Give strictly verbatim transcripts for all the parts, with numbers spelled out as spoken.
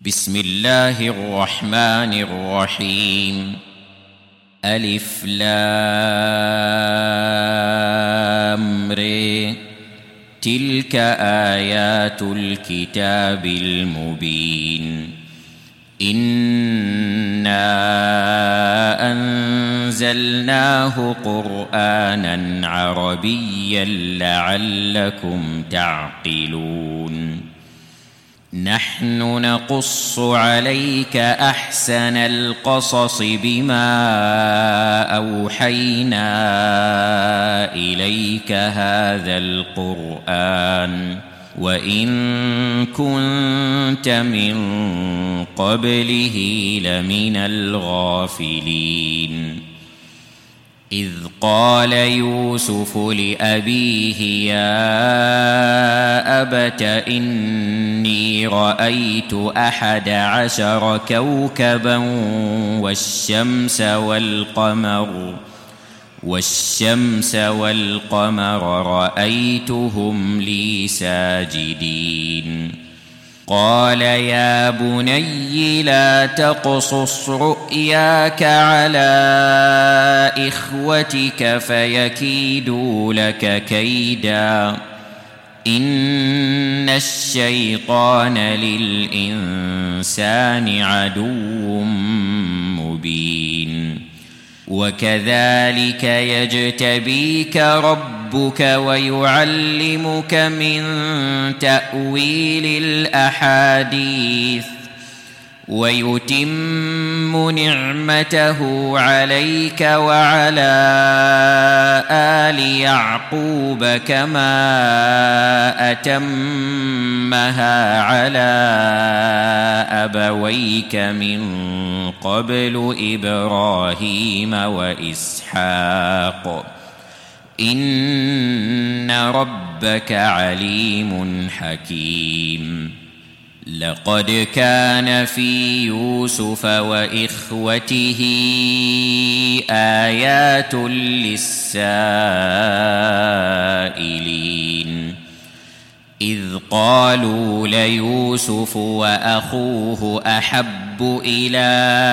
بسم الله الرحمن الرحيم. ألف لام ر. تلك آيات الكتاب المبين. إنا أنزلناه قرآنا عربيا لعلكم تعقلون. نحن نقص عليك أحسن القصص بما أوحينا إليك هذا القرآن وإن كنت من قبله لمن الغافلين. إذ قال يوسف لأبيه يا أبت إني رأيت أحد عشر كوكبا والشمس والقمر والشمس والقمر رأيتهم لي ساجدين. قال يا بني لا تقصص رؤياك على إخوتك فيكيدوا لك كيدا إن الشيطان للإنسان عدو مبين. وكذلك يجتبيك ربك ويعلمك من تأويل الأحاديث ويتم نعمته عليك وعلى آل يعقوب كما أتمها على أبويك من قبل إبراهيم وإسحاق إن ربك عليم حكيم. لقد كان في يوسف وإخوته آيات للسائلين إذ قالوا ليوسف وأخوه أحب إلى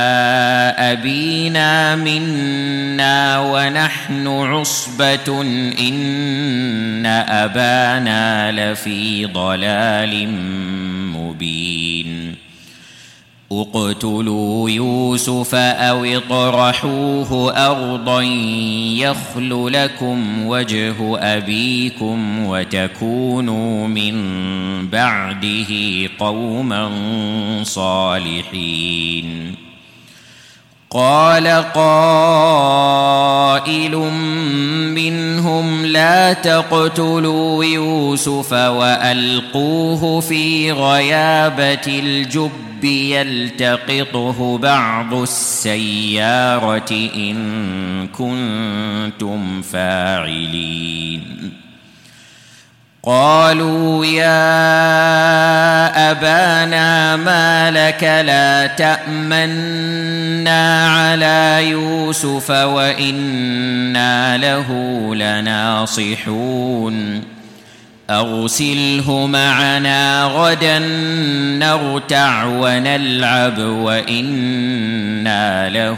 أبينا منا ونحن عصبة إن أبانا لفي ضلال مبين. اقتلوا يوسف أو اطرحوه أرضا يخل لكم وجه أبيكم وتكونوا من بعده قوما صالحين. قال قائل منهم لا تقتلوا يوسف وألقوه في غيابة الجب يلتقطه بعض السيارة إن كنتم فاعلين. قالوا يا أبانا ما لك لا تأمنا على يوسف وإنا له لناصحون. أرسله معنا غدا نرتع ونلعب وإنا له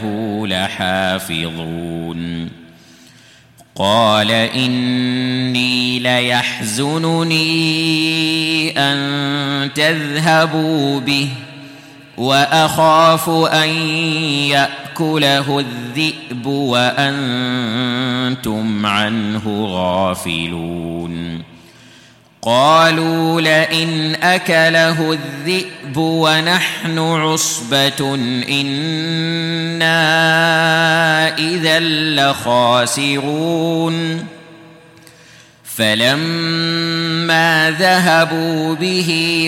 لحافظون. قال إني ليحزنني أن تذهبوا به وأخاف أن يأكله الذئب وأنتم عنه غافلون. قالوا لئن أكله الذئب ونحن عصبة إنا إذا لخاسرون. فلما ذهبوا به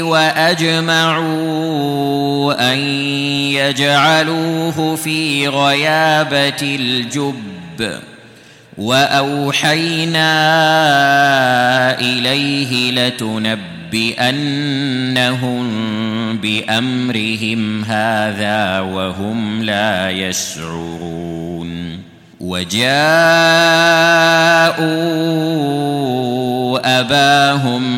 وأجمعوا أن يجعلوه في غيابة الجب وأوحينا إليه لتنبئنهم بأمرهم هذا وهم لا يشعرون. وجاءوا أباهم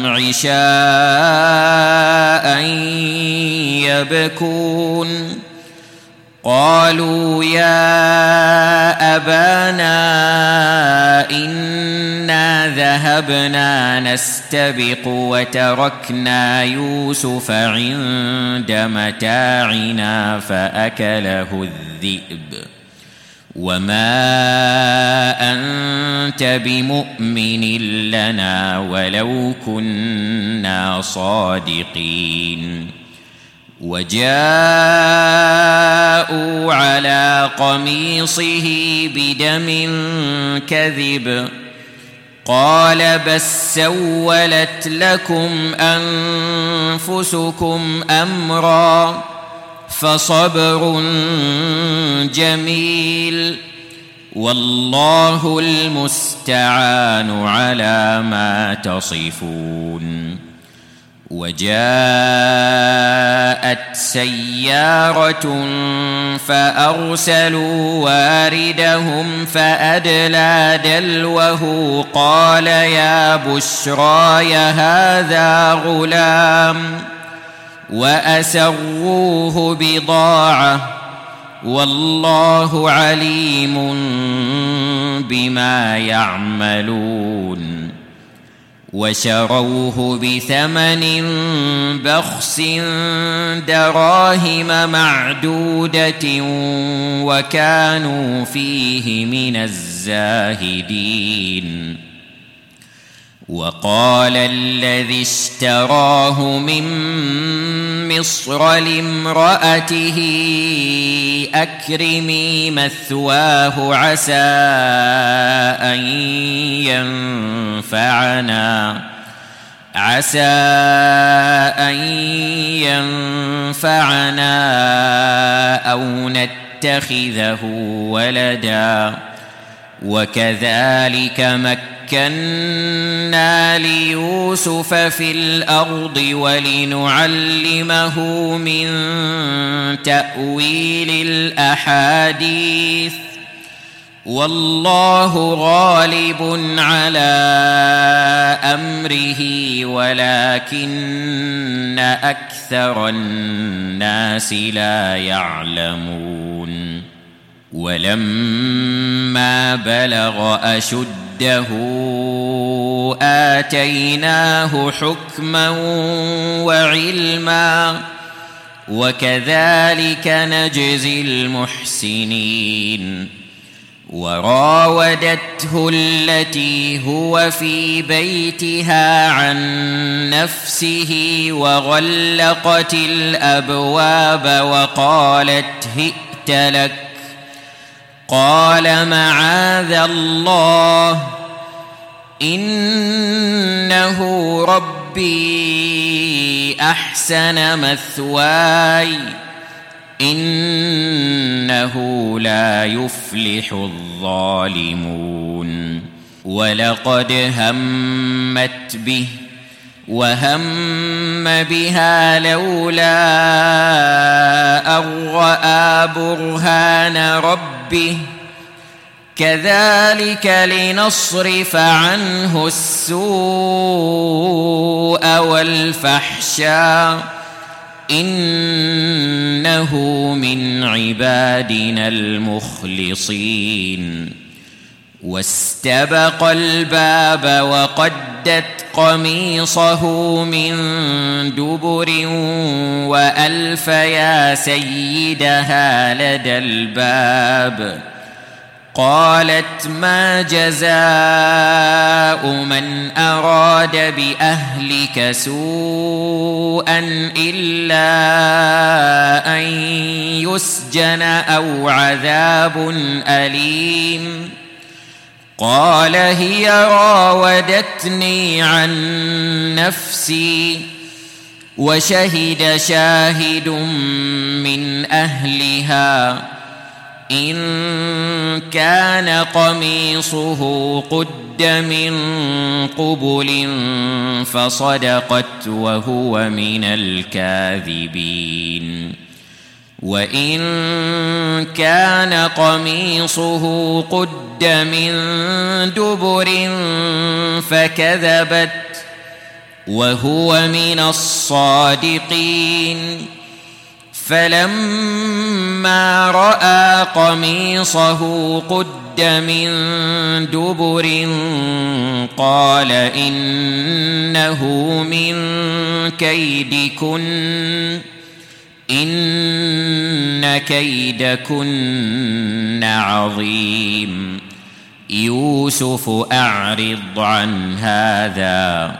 عشاء يبكون قالوا يا أبانا إنا ذهبنا نستبق وتركنا يوسف عند متاعنا فأكله الذئب وما أنت بمؤمن لنا ولو كنا صادقين وجاءوا على قميصه بدم كذب قال بس سولت لكم أنفسكم أمرا فصبر جميل والله المستعان على ما تصفون وجاءت سيارة فأرسلوا واردهم فأدلى دلوه قال يا بشراي هذا غلام وأسروه بضاعة والله عليم بما يعملون وشروه بثمن بخس دراهم معدودة وكانوا فيه من الزاهدين وقال الذي اشتراه من مصر لامرأته أكرمي مثواه عسى أن ينفعنا عسى أن ينفعنا أو نتخذه ولدا وكذلك مكنا ليوسف في الأرض ولنعلمه من تأويل الأحاديث والله غالب على أمره ولكن أكثر الناس لا يعلمون ولما بلغ أشده آتيناه حكما وعلما وكذلك نجزي المحسنين وراودته التي هو في بيتها عن نفسه وغلقت الأبواب وقالت هئت لك قال معاذ الله إنه ربي أحسن مثواي إنه لا يفلح الظالمون ولقد همت به وهم بها لولا أن رأى برهان ربه كذلك لنصرف عنه السوء والفحشاء إنه من عبادنا المخلصين واستبق الباب وقدت قميصه من دبر وألف يا سيدها لدى الباب قالت ما جزاء من أراد بأهلك سوءا إلا أن يسجن أو عذاب أليم قال هي راودتني عن نفسي وشهد شاهد من أهلها إن كان قميصه قد من قبل فصدقت وهو من الكاذبين وإن كان قميصه قد من دبر فكذبت وهو من الصادقين فلما رأى قميصه قد من دبر قال إنه من كيدكن إن كيدكن عظيم يوسف أعرض عن هذا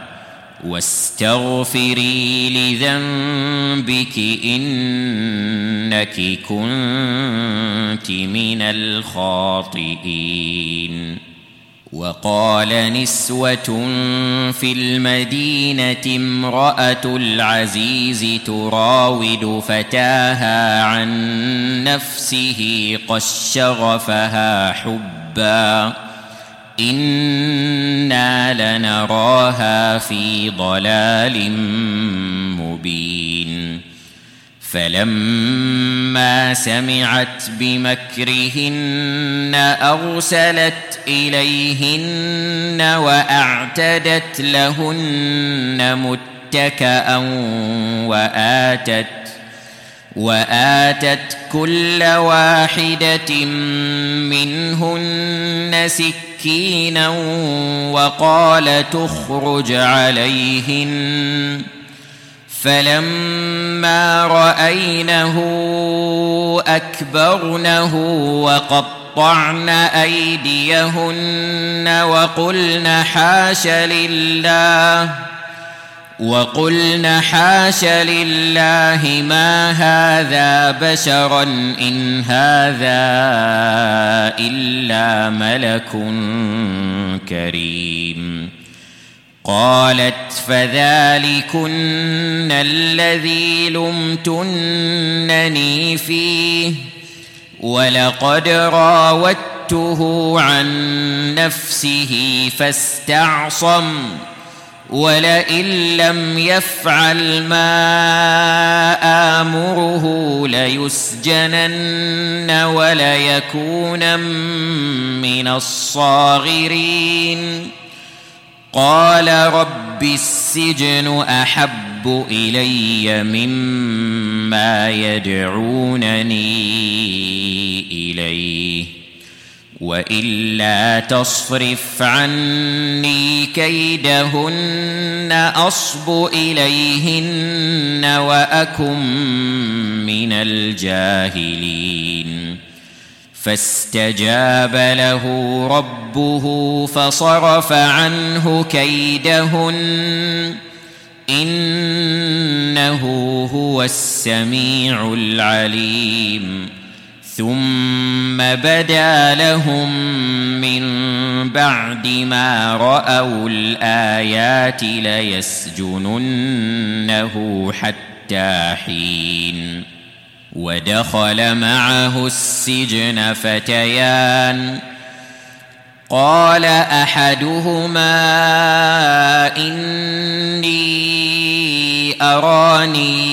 واستغفري لذنبك إنك كنت من الخاطئين. وقال نسوة في المدينة امرأة العزيز تراود فتاها عن نفسه قد شغفها حبا إنا لنراها في ضلال مبين. فلما سمعت بمكرهن أرسلت إليهن وأعتدت لهن متكأ وآتت وآتت كل واحدة منهن سكينا وقال تخرج عليهن فلما رأينه أكبرنه وقطعن أيديهن وقلن حاش لله وقلن حاش لله ما هذا بشرا إن هذا إلا ملك كريم. قالت فذلكن الذي لمتنني فيه ولقد راودته عن نفسه فاستعصم ولئن لم يفعل ما آمره ليسجنن وليكون من الصاغرين. قال رب السجن أحب إلي مما يدعونني إليه وإلا تصرف عني كيدهن أصب إليهن وأكن من الجاهلين. فاستجاب له ربه فصرف عنه كيدهن إنه هو السميع العليم. ثم بدا لهم من بعد ما رأوا الآيات ليسجننه حتى حين. ودخل معه السجن فتيان قال أحدهما إني أراني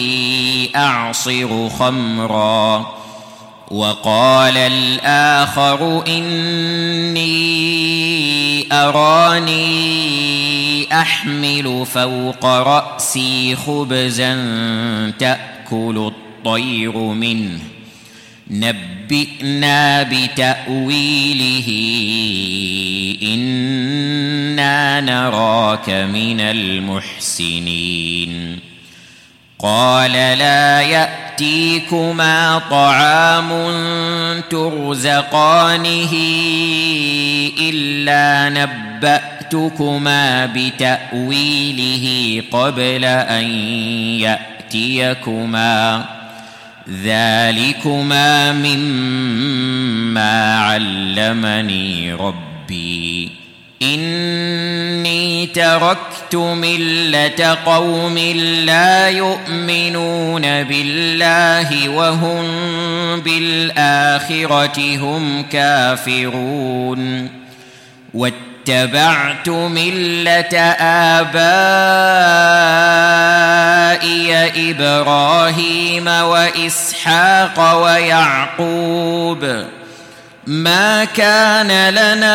أعصر خمرا وقال الآخر إني أراني أحمل فوق رأسي خبزا تأكل الطير منه نبئنا بتأويله إنا نراك من المحسنين. قال لا يأتيكما طعام ترزقانه إلا نبأتكما بتأويله قبل أن يأتيكما ذلكما مما علمني ربي إني تركت ملة قوم لا يؤمنون بالله وهم بالآخرة هم كافرون اتبعت ملة آبائي إبراهيم وإسحاق ويعقوب ما كان لنا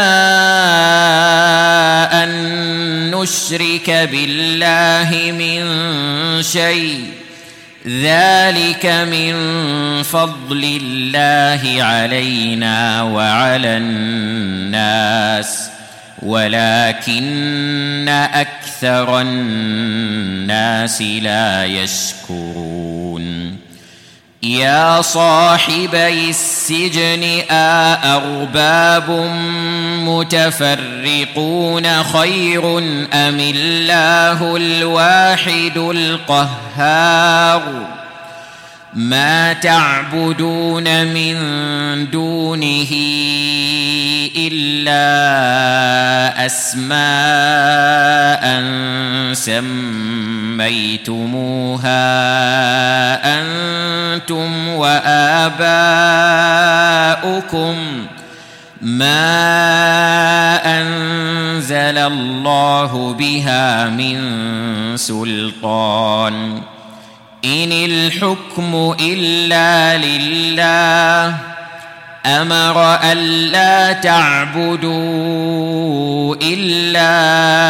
أن نشرك بالله من شيء ذلك من فضل الله علينا وعلى الناس ولكن أكثر الناس لا يشكرون يا صاحبي السجن أأرباب متفرقون خير أم الله الواحد القهار ما تعبدون من دونه إلا أسماء سميتموها أنتم وآباؤكم ما أنزل الله بها من سلطان إن الحكم إلا لله أمر ألا تعبدوا إلا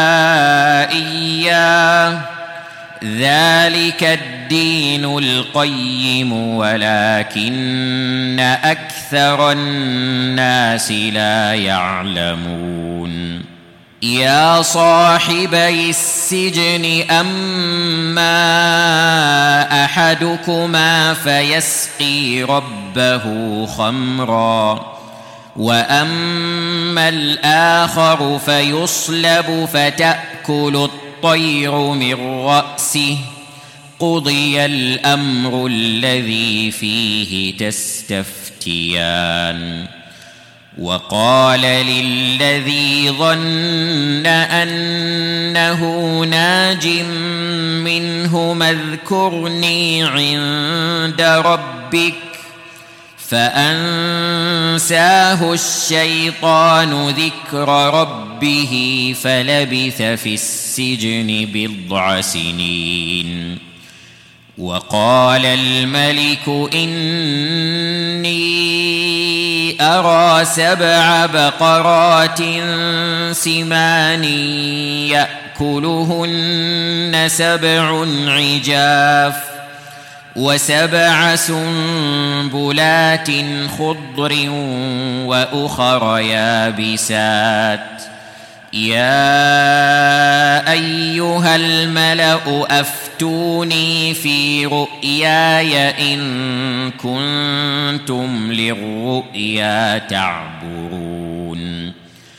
إياه ذلك الدين القيم ولكن أكثر الناس لا يعلمون يا صاحبي السجن أما أحدكما فيسقي ربه خمرا وأما الآخر فيصلب فتأكل الطير من رأسه قضي الأمر الذي فيه تستفتيان وقال للذي ظن أنه ناج منهما اذكرني عند ربك فأنساه الشيطان ذكر ربه فلبث في السجن بضع سنين وقال الملك إني أرى سبع بقرات سمان يأكلهن سبع عجاف وسبع سنبلات خضر وأخر يابسات يا أيها الملأ أفتوني في رؤياي إن كنتم للرؤيا تعبرون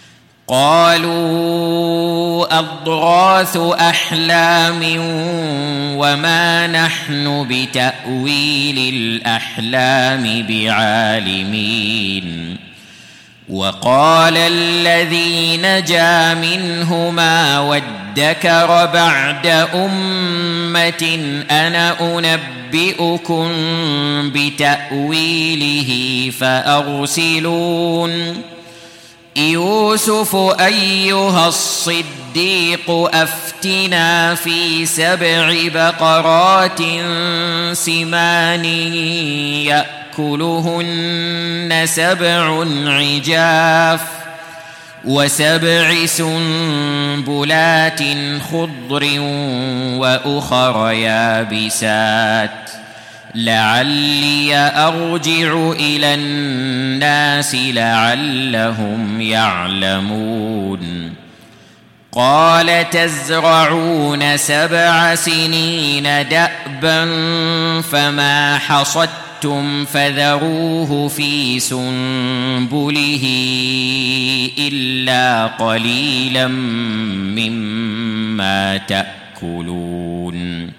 قالوا أضغاث أحلام وما نحن بتأويل الأحلام بعالمين وقال الذي نجا منهما وادكر بعد أمة أنا أنبئكم بتأويله فأرسلون يوسف أيها الصديق أفتنا في سبع بقرات سمان يأكلهن سبع عجاف وسبع سنبلات خضر وأخر يابسات لعلي أرجع إلى الناس لعلهم يعلمون قال تزرعون سبع سنين دأبا فما حصدتم فذروه في سنبله إلا قليلا مما تأكلون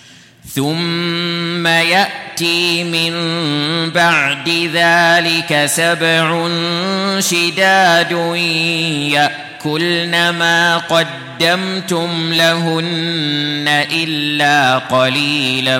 ثم يأتي من بعد ذلك سبع شداد يأكلن ما قدمتم لهن إلا قليلا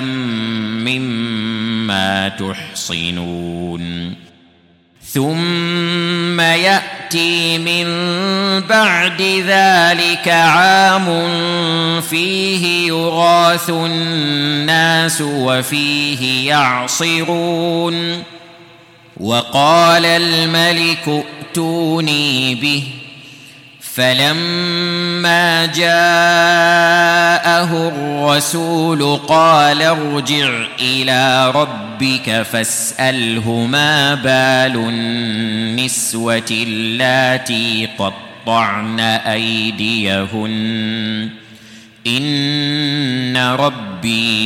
مما تحصنون ثم يأتي يأتي من بعد ذلك عام فيه يغاث الناس وفيه يعصرون وقال الملك ائتوني به فلما جاءه الرسول قال ارجع إلى ربك فاسأله ما بال النسوة اللاتي قطعن أيديهن إن ربي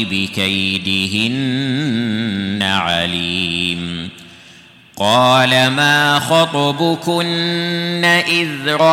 بكيدهن عليم قال ما خطبكن إذ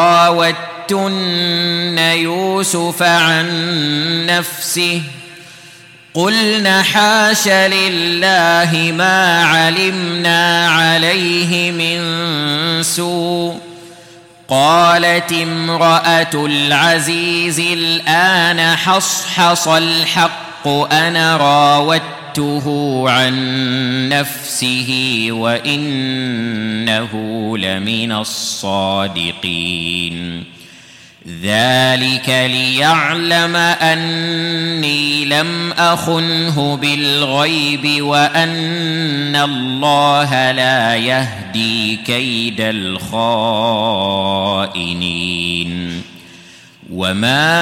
راوتن يوسف عن نفسه قلن حاش لله ما علمنا عليه من سوء قالت امرأة العزيز الآن حصحص الحق أنا راودته عن نفسه وإنه لمن الصادقين ذلك ليعلم أني لم أخنه بالغيب وأن الله لا يهدي كيد الخائنين وما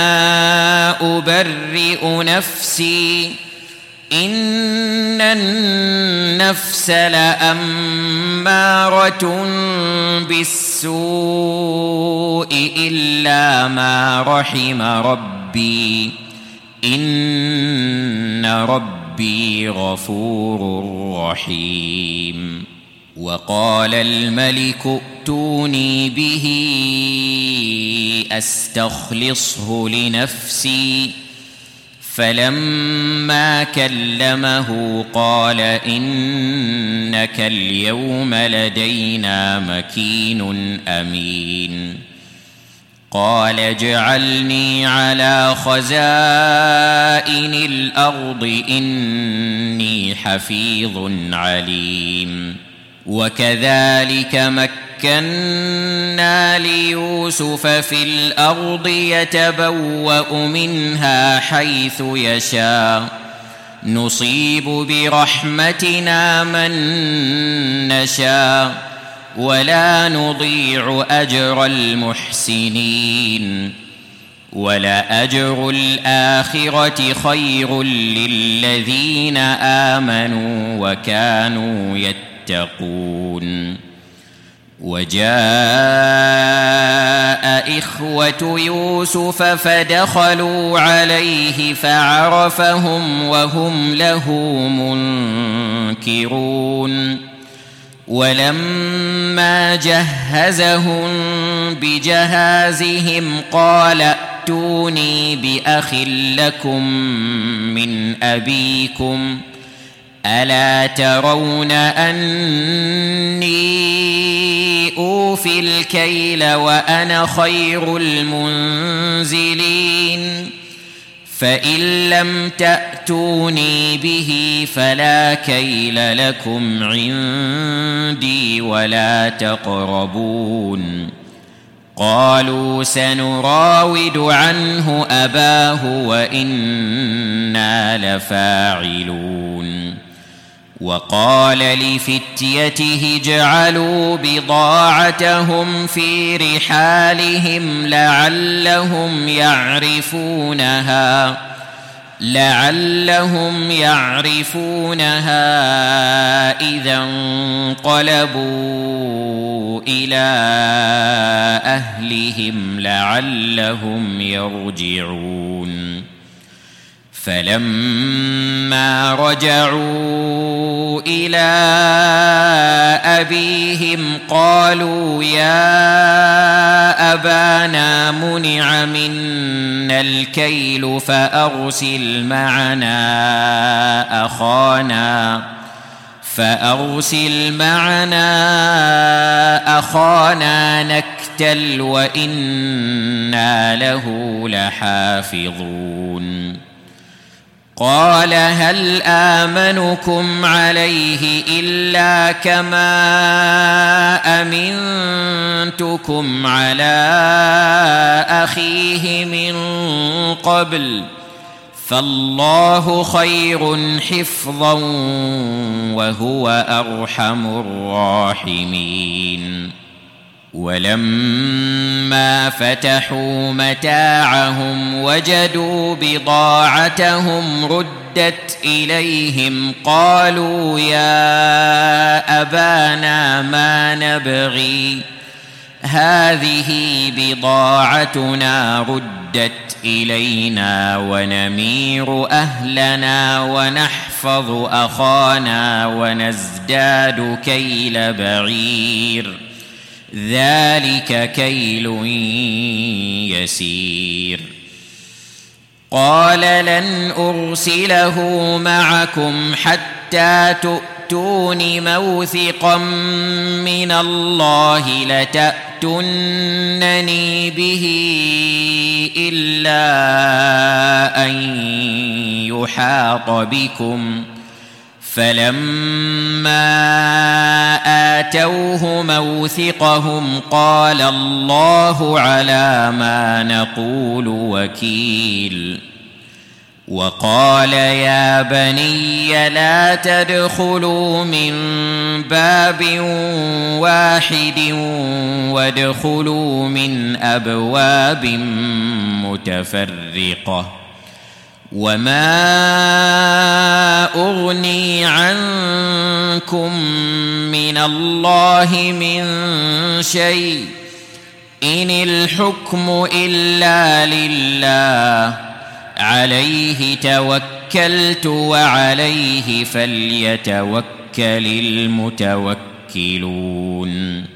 أبرئ نفسي إن النفس لأمارة بالسوء إلا ما رحم ربي إن ربي غفور رحيم وقال الملك ائتوني به أستخلصه لنفسي فلما كلمه قال إنك اليوم لدينا مكين أمين قال اجعلني على خزائن الأرض إني حفيظ عليم وكذلك مكنا ليوسف في الأرض يتبوأ منها حيث يشاء نصيب برحمتنا من نشاء ولا نضيع أجر المحسنين ولأجر الآخرة خير للذين آمنوا وكانوا يتقون يتقون وجاء إخوة يوسف فدخلوا عليه فعرفهم وهم له منكرون ولما جهزهم بجهازهم قال ائتوني بأخ لكم من أبيكم ألا ترون أني أوفي الكيل وأنا خير المنزلين فإن لم تأتوني به فلا كيل لكم عندي ولا تقربون قالوا سنراود عنه أباه وإنا لفاعلون وقال لفتيته اجعلوا بضاعتهم في رحالهم لعلهم يعرفونها لعلهم يعرفونها إذا انقلبوا إلى أهلهم لعلهم يرجعون فلما رجعوا إلى أبيهم قالوا يا أبانا منع منا الكيل فأرسل معنا أخانا فأرسل معنا أخانا نكتل وإنا له لحافظون قال هل آمنكم عليه إلا كما أمنتكم على أخيه من قبل فالله خير حفظا وهو أرحم الراحمين. ولما فتحوا متاعهم وجدوا بضاعتهم ردت إليهم قالوا يا أبانا ما نبغي هذه بضاعتنا ردت إلينا ونمير أهلنا ونحفظ أخانا ونزداد كيل بعير ذلك كيل يسير. قال لن أرسله معكم حتى تؤتون موثقا من الله لتأتونني به إلا أن يحاط بكم فلما آتوه موثقهم قال الله على ما نقول وكيل. وقال يا بني لا تدخلوا من باب واحد وادخلوا من أبواب متفرقة وما أغني عنكم من الله من شيء إن الحكم إلا لله عليه توكلت وعليه فليتوكل المتوكلون.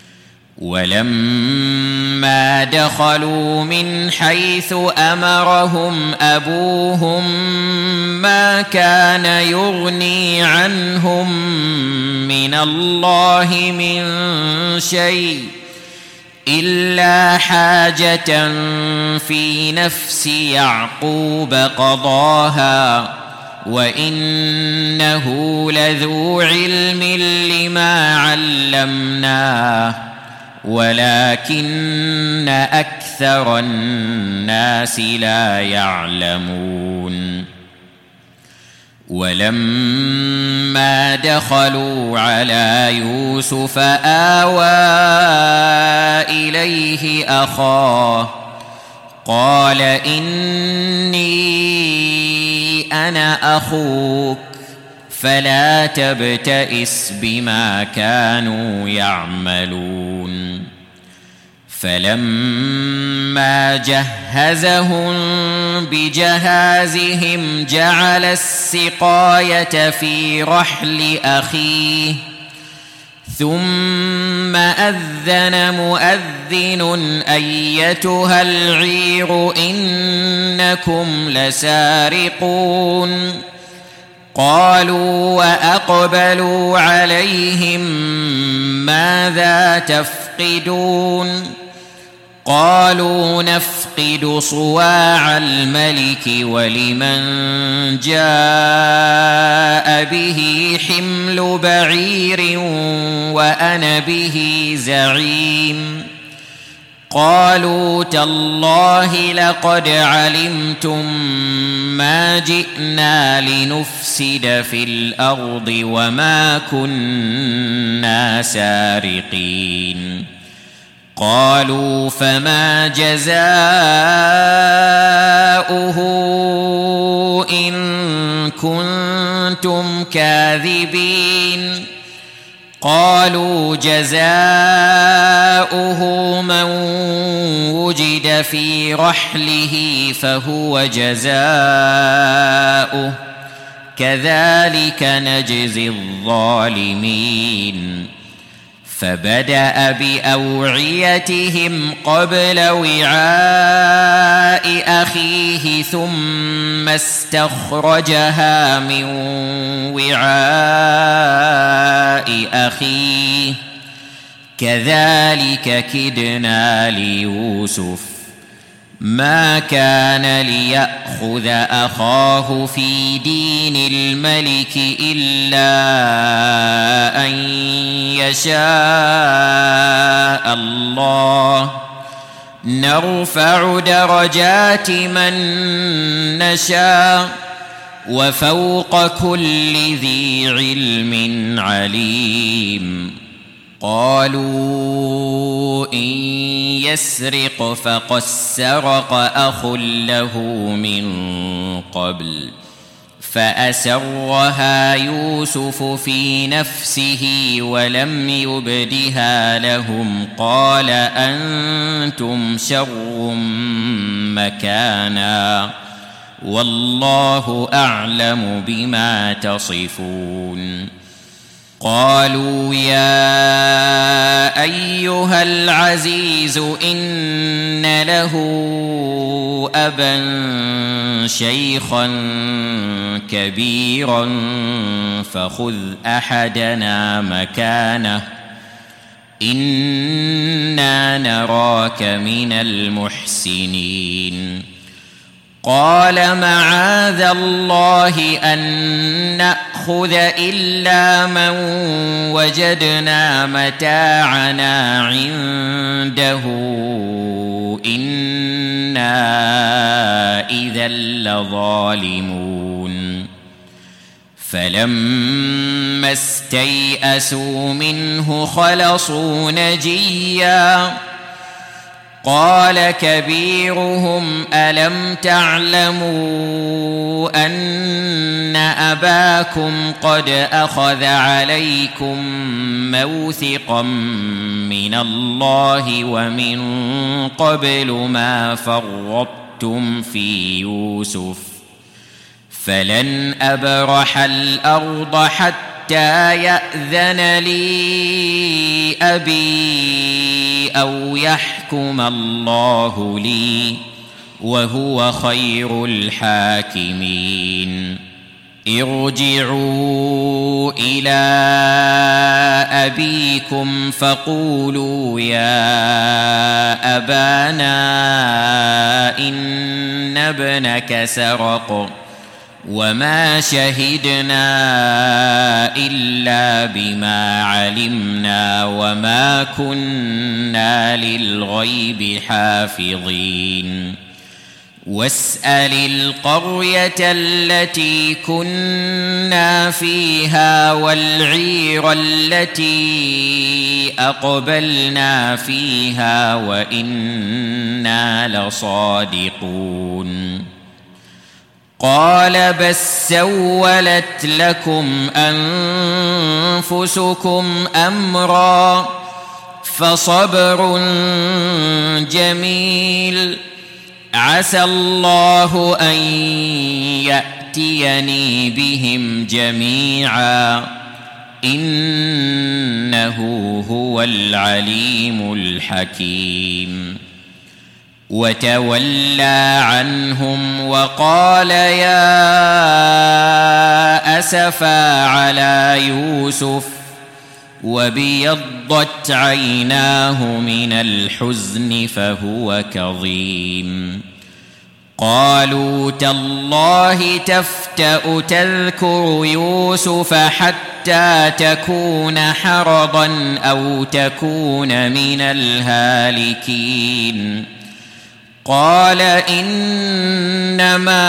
ولما دخلوا من حيث أمرهم أبوهم ما كان يغني عنهم من الله من شيء إلا حاجة في نفس يعقوب قضاها وإنه لذو علم لما علمناه ولكن أكثر الناس لا يعلمون. ولما دخلوا على يوسف آوى إليه أخاه قال إني أنا أخوك فلا تبتئس بما كانوا يعملون. فلما جهزهم بجهازهم جعل السقاية في رحل أخيه ثم أذن مؤذن أيتها العير إنكم لسارقون. قالوا وأقبلوا عليهم ماذا تفقدون قالوا نفقد صواع الملك ولمن جاء به حمل بعير وأنا به زعيم. قالوا تالله لقد علمتم ما جئنا لنفسد في الأرض وما كنا سارقين. قالوا فما جزاؤه إن كنتم كاذبين. قالوا جزاؤه من وجد في رحله فهو جزاؤه كذلك نجزي الظالمين. فبدأ بأوعيتهم قبل وعاء أخيه ثم استخرجها من وعاء أخيه كذلك كدنا ليوسف ما كان ليأخذ أخاه في دين الملك إلا أن يشاء الله نرفع درجات من نشاء وفوق كل ذي علم عليم. قالوا إن يسرق فقد سرق أخ له من قبل فأسرها يوسف في نفسه ولم يبدها لهم قال أنتم شر مكانا والله أعلم بما تصفون. قالوا يا أيها العزيز إن له أبا شيخا كبيرا فخذ أحدنا مكانه إنا نراك من المحسنين. قال معاذ الله أن نأخذ إلا من وجدنا متاعنا عنده إنا إذا لظالمون. فلما استيئسوا منه خلصوا نجيا قال كبيرهم ألم تعلموا أن أباكم قد أخذ عليكم موثقا من الله ومن قبل ما فرطتم في يوسف فلن أبرح الأرض حتى يأذن لي أبي أو يحكم الله لي وهو خير الحاكمين. ارجعوا إلى أبيكم فقولوا يا أبانا إن ابنك سرق وما شهدنا إلا بما علمنا وما كنا للغيب حافظين. واسأل القرية التي كنا فيها والعير التي أقبلنا فيها وإنا لصادقون. قال بس سولت لكم أنفسكم أمرا فصبر جميل عسى الله أن يأتيني بهم جميعا إنه هو العليم الحكيم. وتولى عنهم وقال يا أسفا على يوسف وابيضت عيناه من الحزن فهو كظيم. قالوا تالله تفتأ تذكر يوسف حتى تكون حرضا أو تكون من الهالكين. قال إنما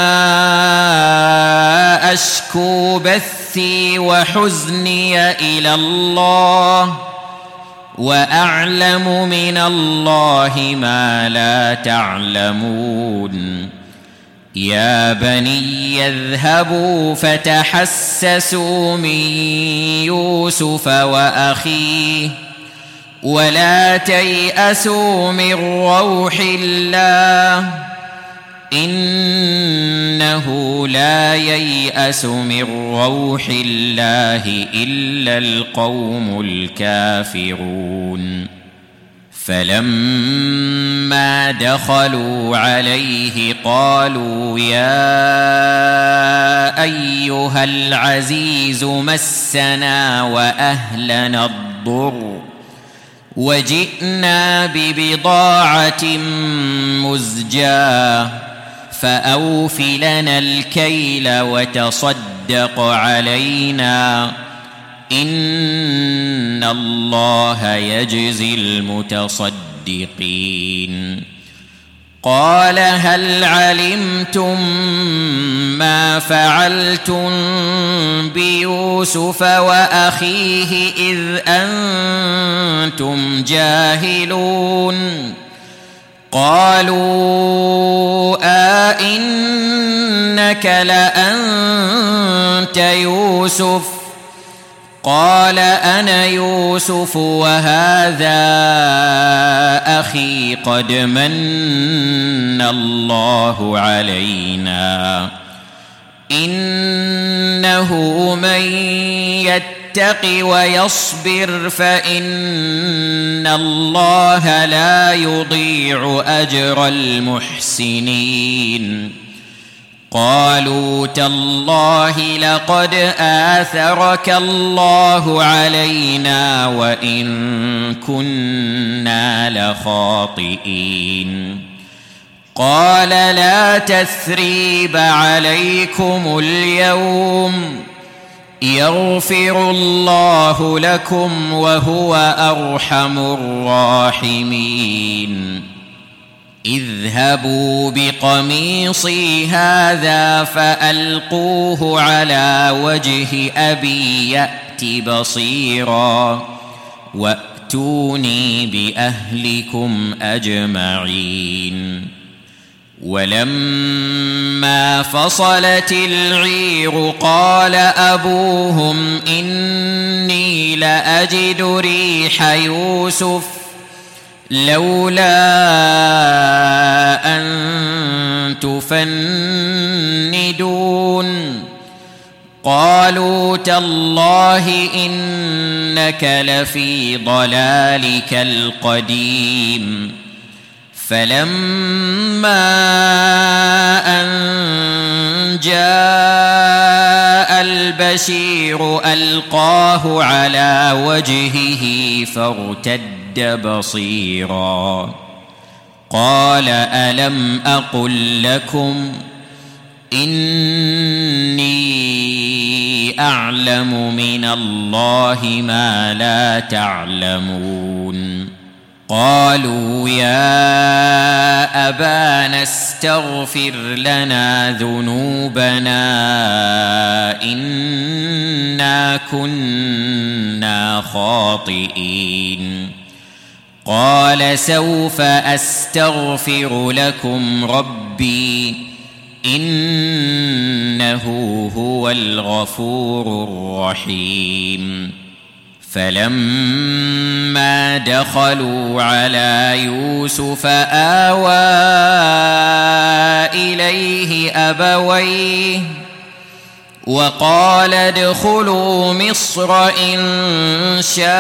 أشكو بثي وحزني إلى الله وأعلم من الله ما لا تعلمون. يا بني اذهبوا فتحسسوا من يوسف وأخيه ولا تيأسوا من روح الله إنه لا ييأس من روح الله إلا القوم الكافرون. فلما دخلوا عليه قالوا يا أيها العزيز مسنا وأهلنا الضر وجئنا ببضاعة مزجاة فأوف لنا الكيل وتصدق علينا إن الله يجزي المتصدقين. قال هل علمتم ما فعلتم بيوسف وأخيه إذ أنتم جاهلون؟ قالوا أئنك لأنت يوسف؟ قال أنا يوسف وهذا أخي قد من الله علينا إنه من يتق ويصبر فإن الله لا يضيع أجر المحسنين. قالوا تالله لقد آثرك الله علينا وإن كنا لخاطئين. قال لا تثريب عليكم اليوم يغفر الله لكم وهو أرحم الراحمين. اذهبوا بقميصي هذا فألقوه على وجه أبي يأت بصيرا وأتوني بأهلكم أجمعين. ولما فصلت العير قال أبوهم إني لأجد ريح يوسف لولا أن تفندون. قالوا تالله إنك لفي ضلالك القديم. فلما أن جاء البشير ألقاه على وجهه فارتد بصيرا قال ألم أقل لكم إني أعلم من الله ما لا تعلمون. قالوا يا أبانا استغفر لنا ذنوبنا إنا كنا خاطئين. قال سوف أستغفر لكم ربي إنه هو الغفور الرحيم. فلما دخلوا على يوسف آوى إليه أبويه وقال ادخلوا مصر إن شاء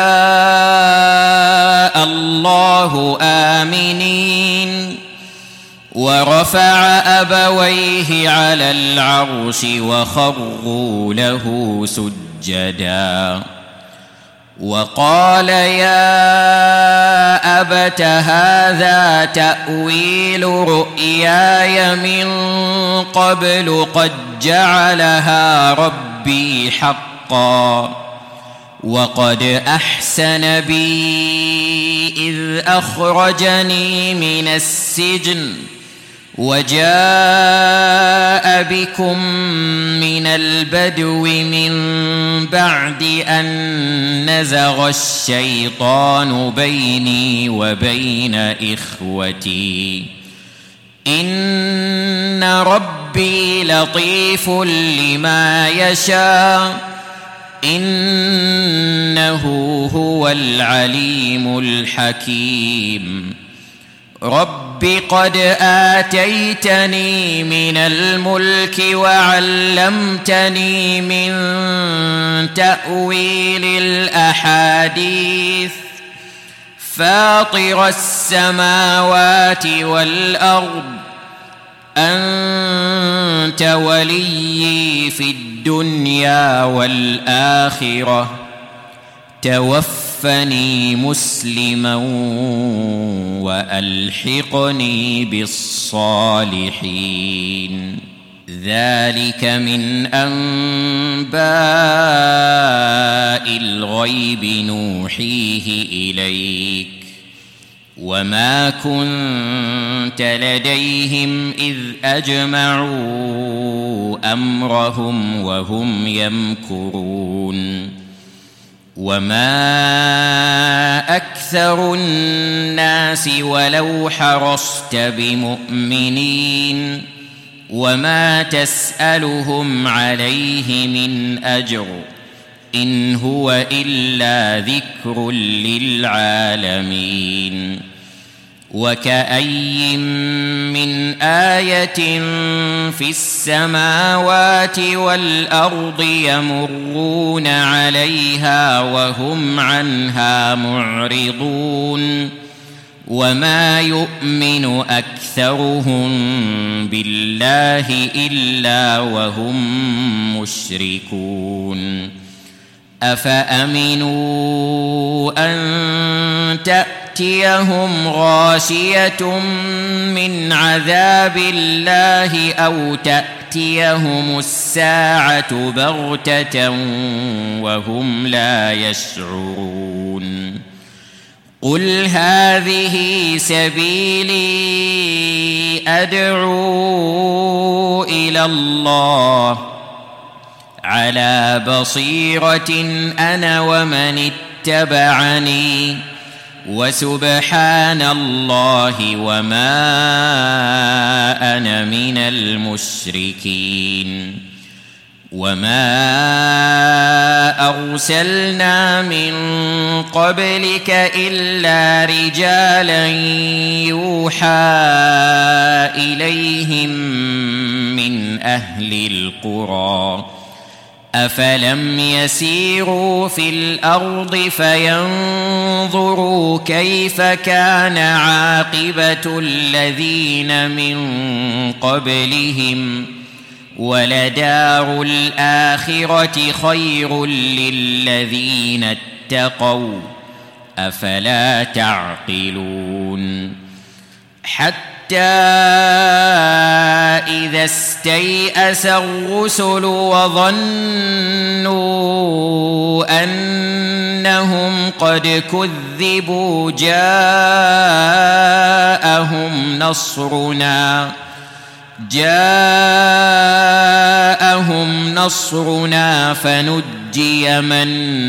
الله آمنين. ورفع أبويه على العرش وخروا له سجدا وقال يا أبت هذا تأويل رؤياي من قبل قد جعلها ربي حقا وقد أحسن بي إذ أخرجني من السجن وجاء بكم من البدو من بعد أن نزغ الشيطان بيني وبين إخوتي إن ربي لطيف لما يشاء إنه هو العليم الحكيم. رب قد آتيتني من الملك وعلمتني من تأويل الأحاديث فاطر السماوات والأرض أنت وليي في الدنيا والآخرة توفني توفني مسلما وألحقني بالصالحين. ذلك من أنباء الغيب نوحيه إليك وما كنت لديهم إذ أجمعوا أمرهم وهم يمكرون. وما أكثر الناس ولو حرصت بمؤمنين وما تسألهم عليه من أجر إن هو إلا ذكر للعالمين. وكأي من آية في السماوات والأرض يمرون عليها وهم عنها معرضون وما يؤمن أكثرهم بالله إلا وهم مشركون. أفأمنوا أن تأتيهم غاشية من عذاب الله أو تأتيهم الساعة بغتة وهم لا يشعرون. قل هذه سبيلي أدعو إلى الله على بصيرة أنا ومن اتبعني وسبحان الله وما أنا من المشركين. وما أرسلنا من قبلك إلا رجالا يوحى إليهم من أهل القرى أفلم يسيروا في الأرض فينظروا كيف كان عاقبة الذين من قبلهم ولدار الآخرة خير للذين اتقوا أفلا تعقلون. حتى إذا استيأس الرسل وظنوا أنهم قد كذبوا جاءهم نصرنا جاءهم نصرنا فنجي من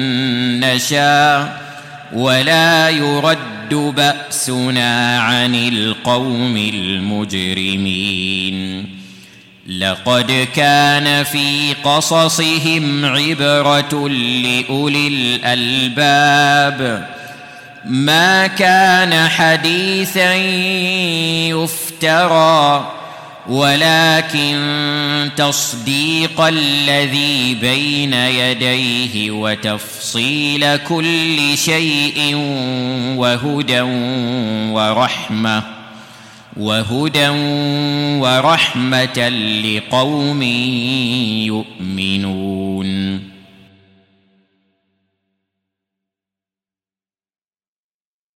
نشاء ولا يرد بأسنا عن القوم المجرمين. لقد كان في قصصهم عبرة لأولي الألباب ما كان حديثا يفترى ولكن تصديق الذي بين يديه وتفصيل كل شيء وهدى ورحمة وهدى ورحمة لقوم يؤمنون.